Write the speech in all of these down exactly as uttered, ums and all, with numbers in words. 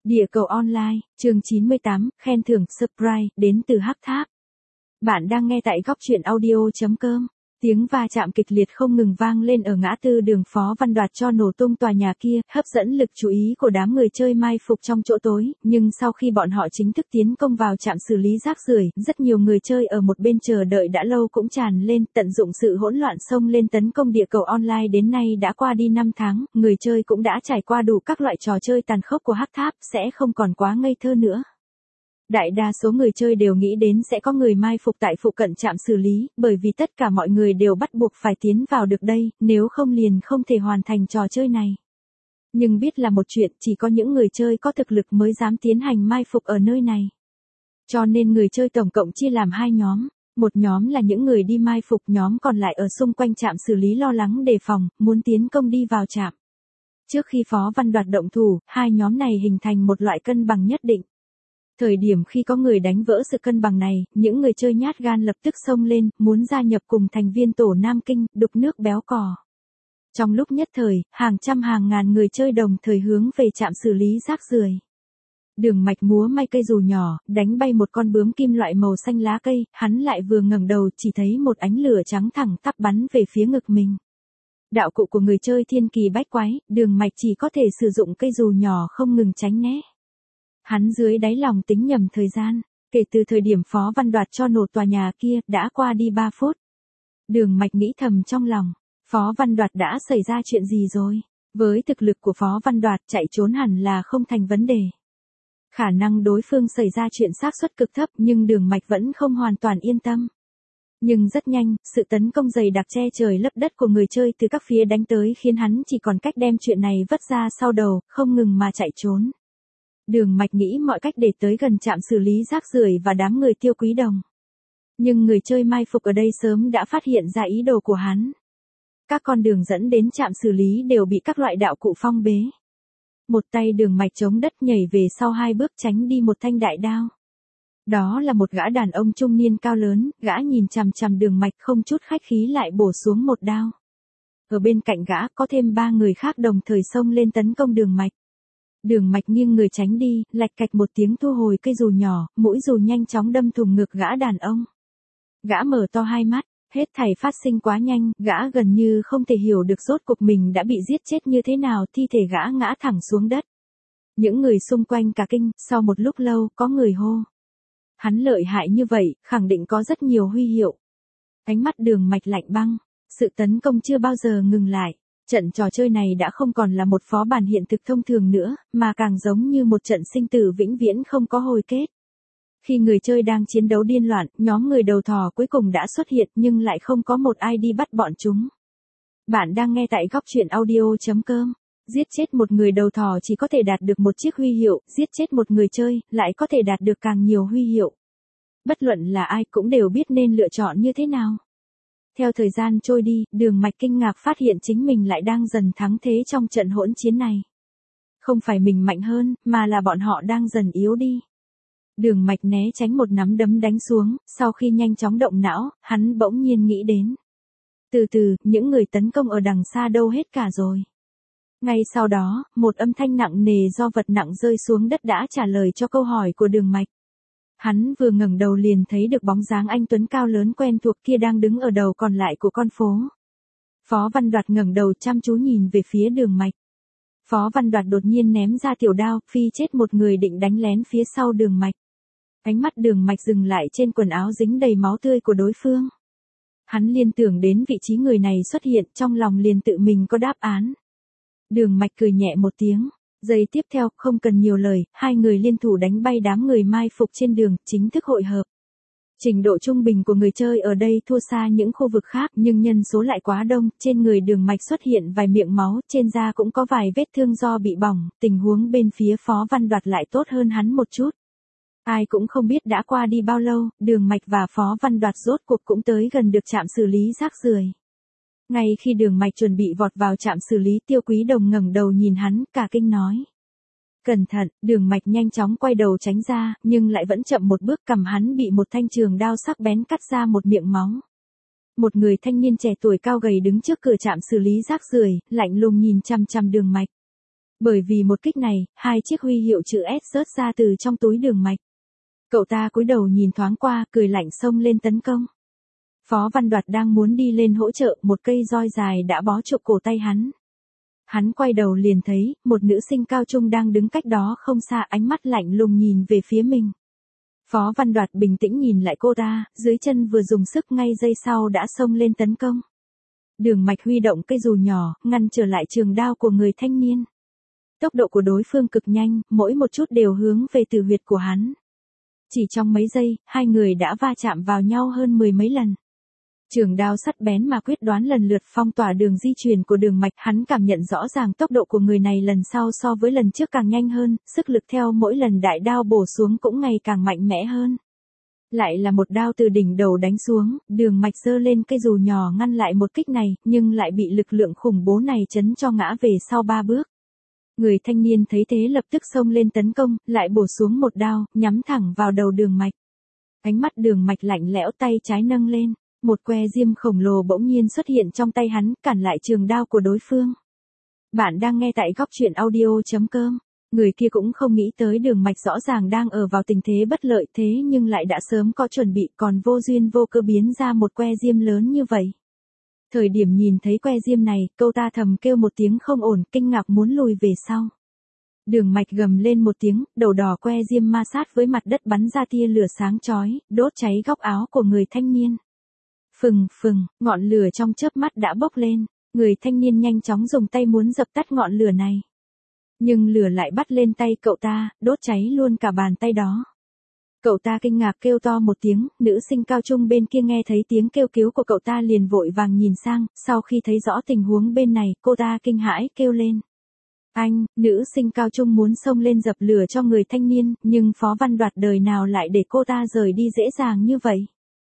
Địa cầu online, chương chín mươi tám, khen thưởng, surprise, đến từ Hắc Tháp. Bạn đang nghe tại góc truyện audio.com. Tiếng va chạm kịch liệt không ngừng vang lên ở ngã tư đường Phó Văn Đoạt cho nổ tung tòa nhà kia, hấp dẫn lực chú ý của đám người chơi mai phục trong chỗ tối, nhưng sau khi bọn họ chính thức tiến công vào trạm xử lý rác rưởi, rất nhiều người chơi ở một bên chờ đợi đã lâu cũng tràn lên, tận dụng sự hỗn loạn xông lên tấn công địa cầu online. Đến nay đã qua đi năm tháng, người chơi cũng đã trải qua đủ các loại trò chơi tàn khốc của Hắc Tháp, sẽ không còn quá ngây thơ nữa. Đại đa số người chơi đều nghĩ đến sẽ có người mai phục tại phụ cận trạm xử lý, bởi vì tất cả mọi người đều bắt buộc phải tiến vào được đây, nếu không liền không thể hoàn thành trò chơi này. Nhưng biết là một chuyện, chỉ có những người chơi có thực lực mới dám tiến hành mai phục ở nơi này. Cho nên người chơi tổng cộng chia làm hai nhóm. Một nhóm là những người đi mai phục, nhóm còn lại ở xung quanh trạm xử lý lo lắng đề phòng, muốn tiến công đi vào trạm. Trước khi Phó Văn Đoạt động thủ, hai nhóm này hình thành một loại cân bằng nhất định. Thời điểm khi có người đánh vỡ sự cân bằng này, những người chơi nhát gan lập tức xông lên, muốn gia nhập cùng thành viên tổ Nam Kinh, đục nước béo cò. Trong lúc nhất thời, hàng trăm hàng ngàn người chơi đồng thời hướng về trạm xử lý rác rưởi. Đường Mạch múa may cây dù nhỏ, đánh bay một con bướm kim loại màu xanh lá cây, hắn lại vừa ngẩng đầu chỉ thấy một ánh lửa trắng thẳng tắp bắn về phía ngực mình. Đạo cụ của người chơi thiên kỳ bách quái, Đường Mạch chỉ có thể sử dụng cây dù nhỏ không ngừng tránh né. Hắn dưới đáy lòng tính nhầm thời gian, kể từ thời điểm Phó Văn Đoạt cho nổ tòa nhà kia, đã qua đi ba phút. Đường Mạch nghĩ thầm trong lòng, Phó Văn Đoạt đã xảy ra chuyện gì rồi? Với thực lực của Phó Văn Đoạt, chạy trốn hẳn là không thành vấn đề. Khả năng đối phương xảy ra chuyện xác suất cực thấp, nhưng Đường Mạch vẫn không hoàn toàn yên tâm. Nhưng rất nhanh, sự tấn công dày đặc che trời lấp đất của người chơi từ các phía đánh tới khiến hắn chỉ còn cách đem chuyện này vứt ra sau đầu, không ngừng mà chạy trốn. Đường Mạch nghĩ mọi cách để tới gần trạm xử lý rác rưởi và đám người Tiêu Quý Đồng. Nhưng người chơi mai phục ở đây sớm đã phát hiện ra ý đồ của hắn. Các con đường dẫn đến trạm xử lý đều bị các loại đạo cụ phong bế. Một tay Đường Mạch chống đất nhảy về sau hai bước tránh đi một thanh đại đao. Đó là một gã đàn ông trung niên cao lớn, gã nhìn chằm chằm Đường Mạch không chút khách khí lại bổ xuống một đao. Ở bên cạnh gã có thêm ba người khác đồng thời xông lên tấn công Đường Mạch. Đường Mạch nghiêng người tránh đi, lạch cạch một tiếng thu hồi cây dù nhỏ, mũi dù nhanh chóng đâm thủng ngực gã đàn ông. Gã mở to hai mắt, hết thảy phát sinh quá nhanh, gã gần như không thể hiểu được rốt cuộc mình đã bị giết chết như thế nào, thi thể gã ngã thẳng xuống đất. Những người xung quanh cả kinh, sau một lúc lâu, có người hô. Hắn lợi hại như vậy, khẳng định có rất nhiều huy hiệu. Ánh mắt Đường Mạch lạnh băng, sự tấn công chưa bao giờ ngừng lại. Trận trò chơi này đã không còn là một phó bản hiện thực thông thường nữa, mà càng giống như một trận sinh tử vĩnh viễn không có hồi kết. Khi người chơi đang chiến đấu điên loạn, nhóm người đầu thò cuối cùng đã xuất hiện nhưng lại không có một ai đi bắt bọn chúng. Bạn đang nghe tại góc truyện audio.com. Giết chết một người đầu thò chỉ có thể đạt được một chiếc huy hiệu, giết chết một người chơi, lại có thể đạt được càng nhiều huy hiệu. Bất luận là ai cũng đều biết nên lựa chọn như thế nào. Theo thời gian trôi đi, Đường Mạch kinh ngạc phát hiện chính mình lại đang dần thắng thế trong trận hỗn chiến này. Không phải mình mạnh hơn, mà là bọn họ đang dần yếu đi. Đường Mạch né tránh một nắm đấm đánh xuống, sau khi nhanh chóng động não, hắn bỗng nhiên nghĩ đến. Từ từ, những người tấn công ở đằng xa đâu hết cả rồi. Ngay sau đó, một âm thanh nặng nề do vật nặng rơi xuống đất đã trả lời cho câu hỏi của Đường Mạch. Hắn vừa ngẩng đầu liền thấy được bóng dáng anh tuấn cao lớn quen thuộc kia đang đứng ở đầu còn lại của con phố. Phó Văn Đoạt ngẩng đầu chăm chú nhìn về phía Đường Mạch. Phó Văn Đoạt đột nhiên ném ra tiểu đao, phi chết một người định đánh lén phía sau Đường Mạch. Ánh mắt Đường Mạch dừng lại trên quần áo dính đầy máu tươi của đối phương. Hắn liên tưởng đến vị trí người này xuất hiện, trong lòng liền tự mình có đáp án. Đường Mạch cười nhẹ một tiếng. Giây tiếp theo, không cần nhiều lời, hai người liên thủ đánh bay đám người mai phục trên đường, chính thức hội hợp. Trình độ trung bình của người chơi ở đây thua xa những khu vực khác, nhưng nhân số lại quá đông, trên người Đường Mạch xuất hiện vài miệng máu, trên da cũng có vài vết thương do bị bỏng, tình huống bên phía Phó Văn Đoạt lại tốt hơn hắn một chút. Ai cũng không biết đã qua đi bao lâu, Đường Mạch và Phó Văn Đoạt rốt cuộc cũng tới gần được trạm xử lý rác rưởi. Ngay khi Đường Mạch chuẩn bị vọt vào trạm xử lý, Tiêu Quý Đồng ngẩng đầu nhìn hắn, cả kinh nói. Cẩn thận, Đường Mạch nhanh chóng quay đầu tránh ra, nhưng lại vẫn chậm một bước, cầm hắn bị một thanh trường đao sắc bén cắt ra một miệng máu. Một người thanh niên trẻ tuổi cao gầy đứng trước cửa trạm xử lý rác rưởi, lạnh lùng nhìn chằm chằm Đường Mạch. Bởi vì một kích này, hai chiếc huy hiệu chữ S rớt ra từ trong túi Đường Mạch. Cậu ta cúi đầu nhìn thoáng qua, cười lạnh xông lên tấn công. Phó Văn Đoạt đang muốn đi lên hỗ trợ, một cây roi dài đã bó chụp cổ tay hắn. Hắn quay đầu liền thấy, một nữ sinh cao trung đang đứng cách đó không xa, ánh mắt lạnh lùng nhìn về phía mình. Phó Văn Đoạt bình tĩnh nhìn lại cô ta, dưới chân vừa dùng sức ngay giây sau đã xông lên tấn công. Đường Mạch huy động cây dù nhỏ, ngăn trở lại trường đao của người thanh niên. Tốc độ của đối phương cực nhanh, mỗi một chút đều hướng về tử huyệt của hắn. Chỉ trong mấy giây, hai người đã va chạm vào nhau hơn mười mấy lần. Trường đao sắt bén mà quyết đoán lần lượt phong tỏa đường di chuyển của Đường Mạch, hắn cảm nhận rõ ràng tốc độ của người này lần sau so với lần trước càng nhanh hơn, sức lực theo mỗi lần đại đao bổ xuống cũng ngày càng mạnh mẽ hơn. Lại là một đao từ đỉnh đầu đánh xuống, Đường Mạch giơ lên cây dù nhỏ ngăn lại một kích này, nhưng lại bị lực lượng khủng bố này chấn cho ngã về sau ba bước. Người thanh niên thấy thế lập tức xông lên tấn công, lại bổ xuống một đao, nhắm thẳng vào đầu Đường Mạch. Ánh mắt Đường Mạch lạnh lẽo, tay trái nâng lên, một que diêm khổng lồ bỗng nhiên xuất hiện trong tay hắn, cản lại trường đao của đối phương. Bạn đang nghe tại góc truyện audio chấm com. Người kia cũng không nghĩ tới Đường Mạch rõ ràng đang ở vào tình thế bất lợi thế nhưng lại đã sớm có chuẩn bị, còn vô duyên vô cơ biến ra một que diêm lớn như vậy. Thời điểm nhìn thấy que diêm này, câu ta thầm kêu một tiếng không ổn, kinh ngạc muốn lùi về sau. Đường Mạch gầm lên một tiếng, đầu đỏ que diêm ma sát với mặt đất bắn ra tia lửa sáng chói, đốt cháy góc áo của người thanh niên. Phừng phừng, ngọn lửa trong chớp mắt đã bốc lên, người thanh niên nhanh chóng dùng tay muốn dập tắt ngọn lửa này. Nhưng lửa lại bắt lên tay cậu ta, đốt cháy luôn cả bàn tay đó. Cậu ta kinh ngạc kêu to một tiếng, nữ sinh cao trung bên kia nghe thấy tiếng kêu cứu của cậu ta liền vội vàng nhìn sang, sau khi thấy rõ tình huống bên này, cô ta kinh hãi kêu lên. Anh, nữ sinh cao trung muốn xông lên dập lửa cho người thanh niên, nhưng Phó Văn Đoạt đời nào lại để cô ta rời đi dễ dàng như vậy.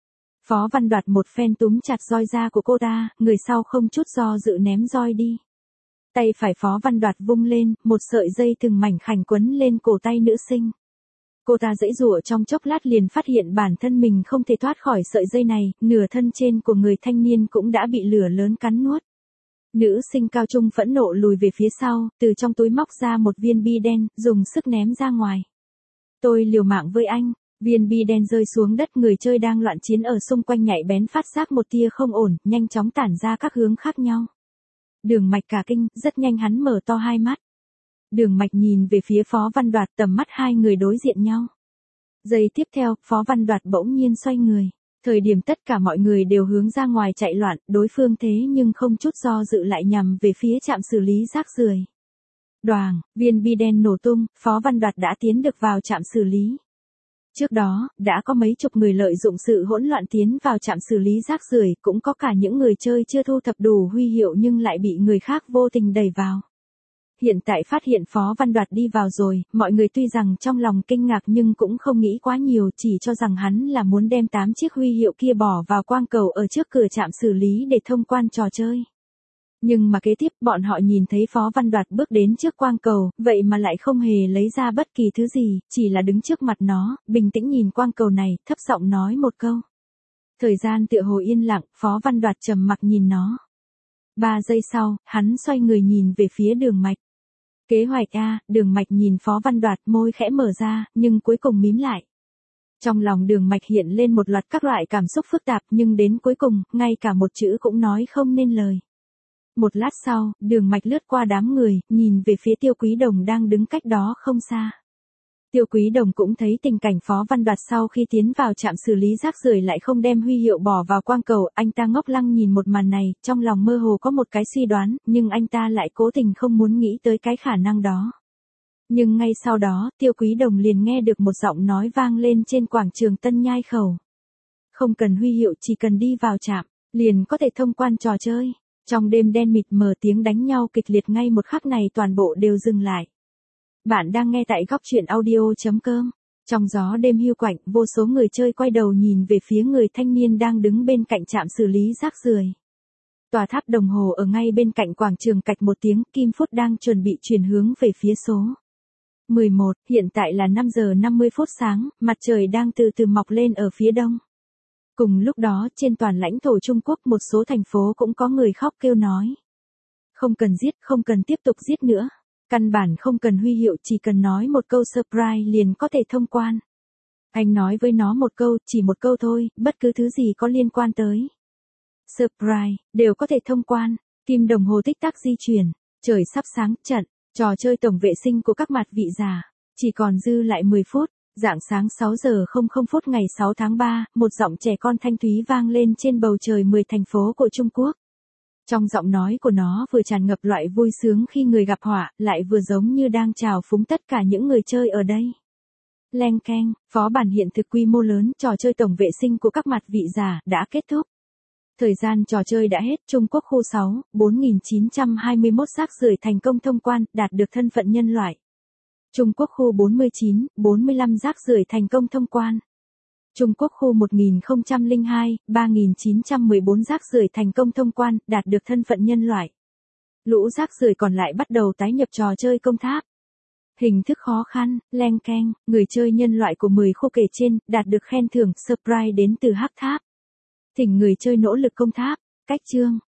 Phó Văn Đoạt một phen túm chặt roi da của cô ta, người sau không chút do dự ném roi đi. Tay phải Phó Văn Đoạt vung lên, một sợi dây từng mảnh khảnh quấn lên cổ tay nữ sinh. Cô ta giãy giụa trong chốc lát liền phát hiện bản thân mình không thể thoát khỏi sợi dây này, nửa thân trên của người thanh niên cũng đã bị lửa lớn cắn nuốt. Nữ sinh cao trung phẫn nộ lùi về phía sau, từ trong túi móc ra một viên bi đen, dùng sức ném ra ngoài. Tôi liều mạng với anh, viên bi đen rơi xuống đất, người chơi đang loạn chiến ở xung quanh nhạy bén phát giác một tia không ổn, nhanh chóng tản ra các hướng khác nhau. Đường Mạch cả kinh, rất nhanh hắn mở to hai mắt. Đường Mạch nhìn về phía Phó Văn Đoạt, tầm mắt hai người đối diện nhau. Giây tiếp theo, Phó Văn Đoạt bỗng nhiên xoay người. Thời điểm tất cả mọi người đều hướng ra ngoài chạy loạn, đối phương thế nhưng không chút do dự lại nhằm về phía trạm xử lý rác rưởi. Đoàng, viên bi đen nổ tung, Phó Văn Đoạt đã tiến được vào trạm xử lý. Trước đó, đã có mấy chục người lợi dụng sự hỗn loạn tiến vào trạm xử lý rác rưởi, cũng có cả những người chơi chưa thu thập đủ huy hiệu nhưng lại bị người khác vô tình đẩy vào. Hiện tại phát hiện Phó Văn Đoạt đi vào rồi, mọi người tuy rằng trong lòng kinh ngạc nhưng cũng không nghĩ quá nhiều, chỉ cho rằng hắn là muốn đem tám chiếc huy hiệu kia bỏ vào quang cầu ở trước cửa trạm xử lý để thông quan trò chơi. Nhưng mà kế tiếp bọn họ nhìn thấy Phó Văn Đoạt bước đến trước quang cầu, vậy mà lại không hề lấy ra bất kỳ thứ gì, chỉ là đứng trước mặt nó, bình tĩnh nhìn quang cầu này, thấp giọng nói một câu. Thời gian tựa hồ yên lặng, Phó Văn Đoạt trầm mặc nhìn nó. Ba giây sau, hắn xoay người nhìn về phía Đường Mạch. Kế hoạch A, Đường Mạch nhìn Phó Văn Đoạt, môi khẽ mở ra, nhưng cuối cùng mím lại. Trong lòng Đường Mạch hiện lên một loạt các loại cảm xúc phức tạp, nhưng đến cuối cùng, ngay cả một chữ cũng nói không nên lời. Một lát sau, Đường Mạch lướt qua đám người, nhìn về phía Tiêu Quý Đồng đang đứng cách đó không xa. Tiêu Quý Đồng cũng thấy tình cảnh Phó Văn Đoạt sau khi tiến vào trạm xử lý rác rưởi lại không đem huy hiệu bỏ vào quang cầu, anh ta ngốc lăng nhìn một màn này, trong lòng mơ hồ có một cái suy đoán, nhưng anh ta lại cố tình không muốn nghĩ tới cái khả năng đó. Nhưng ngay sau đó, Tiêu Quý Đồng liền nghe được một giọng nói vang lên trên quảng trường Tân Nhai Khẩu. Không cần huy hiệu, chỉ cần đi vào trạm, liền có thể thông quan trò chơi. Trong đêm đen mịt mờ, tiếng đánh nhau kịch liệt ngay một khắc này toàn bộ đều dừng lại. Bạn đang nghe tại góc truyện audio chấm com. Trong gió đêm hiu quạnh, vô số người chơi quay đầu nhìn về phía người thanh niên đang đứng bên cạnh trạm xử lý rác rưởi. Tòa tháp đồng hồ ở ngay bên cạnh quảng trường cạch một tiếng, kim phút đang chuẩn bị chuyển hướng về phía số mười một, hiện tại là năm giờ năm mươi phút sáng, mặt trời đang từ từ mọc lên ở phía đông. Cùng lúc đó, trên toàn lãnh thổ Trung Quốc một số thành phố cũng có người khóc kêu nói. Không cần giết, không cần tiếp tục giết nữa. Căn bản không cần huy hiệu, chỉ cần nói một câu surprise liền có thể thông quan. Anh nói với nó một câu, chỉ một câu thôi, bất cứ thứ gì có liên quan tới surprise, đều có thể thông quan. Kim đồng hồ tích tắc di chuyển, trời sắp sáng, trận, trò chơi tổng vệ sinh của các mặt vị già. Chỉ còn dư lại mười phút, rạng sáng sáu giờ không không phút ngày sáu tháng ba, một giọng trẻ con thanh thúy vang lên trên bầu trời mười thành phố của Trung Quốc. Trong giọng nói của nó vừa tràn ngập loại vui sướng khi người gặp họa, lại vừa giống như đang chào phúng tất cả những người chơi ở đây. Leng keng, phó bản hiện thực quy mô lớn, trò chơi tổng vệ sinh của các mặt vị già đã kết thúc. Thời gian trò chơi đã hết. Trung Quốc khu sáu, bốn nghìn chín trăm hai mươi mốt rác rưởi thành công thông quan, đạt được thân phận nhân loại. Trung Quốc khu bốn mươi chín, bốn mươi lăm rác rưởi thành công thông quan. Trung Quốc khu một nghìn không trăm lẻ hai, ba nghìn chín trăm mười bốn rác rưởi thành công thông quan, đạt được thân phận nhân loại. Lũ rác rưởi còn lại bắt đầu tái nhập trò chơi công tháp. Hình thức khó khăn, leng keng, người chơi nhân loại của mười khu kể trên, đạt được khen thưởng, surprise đến từ hắc tháp. Thỉnh người chơi nỗ lực công tháp, cách chương.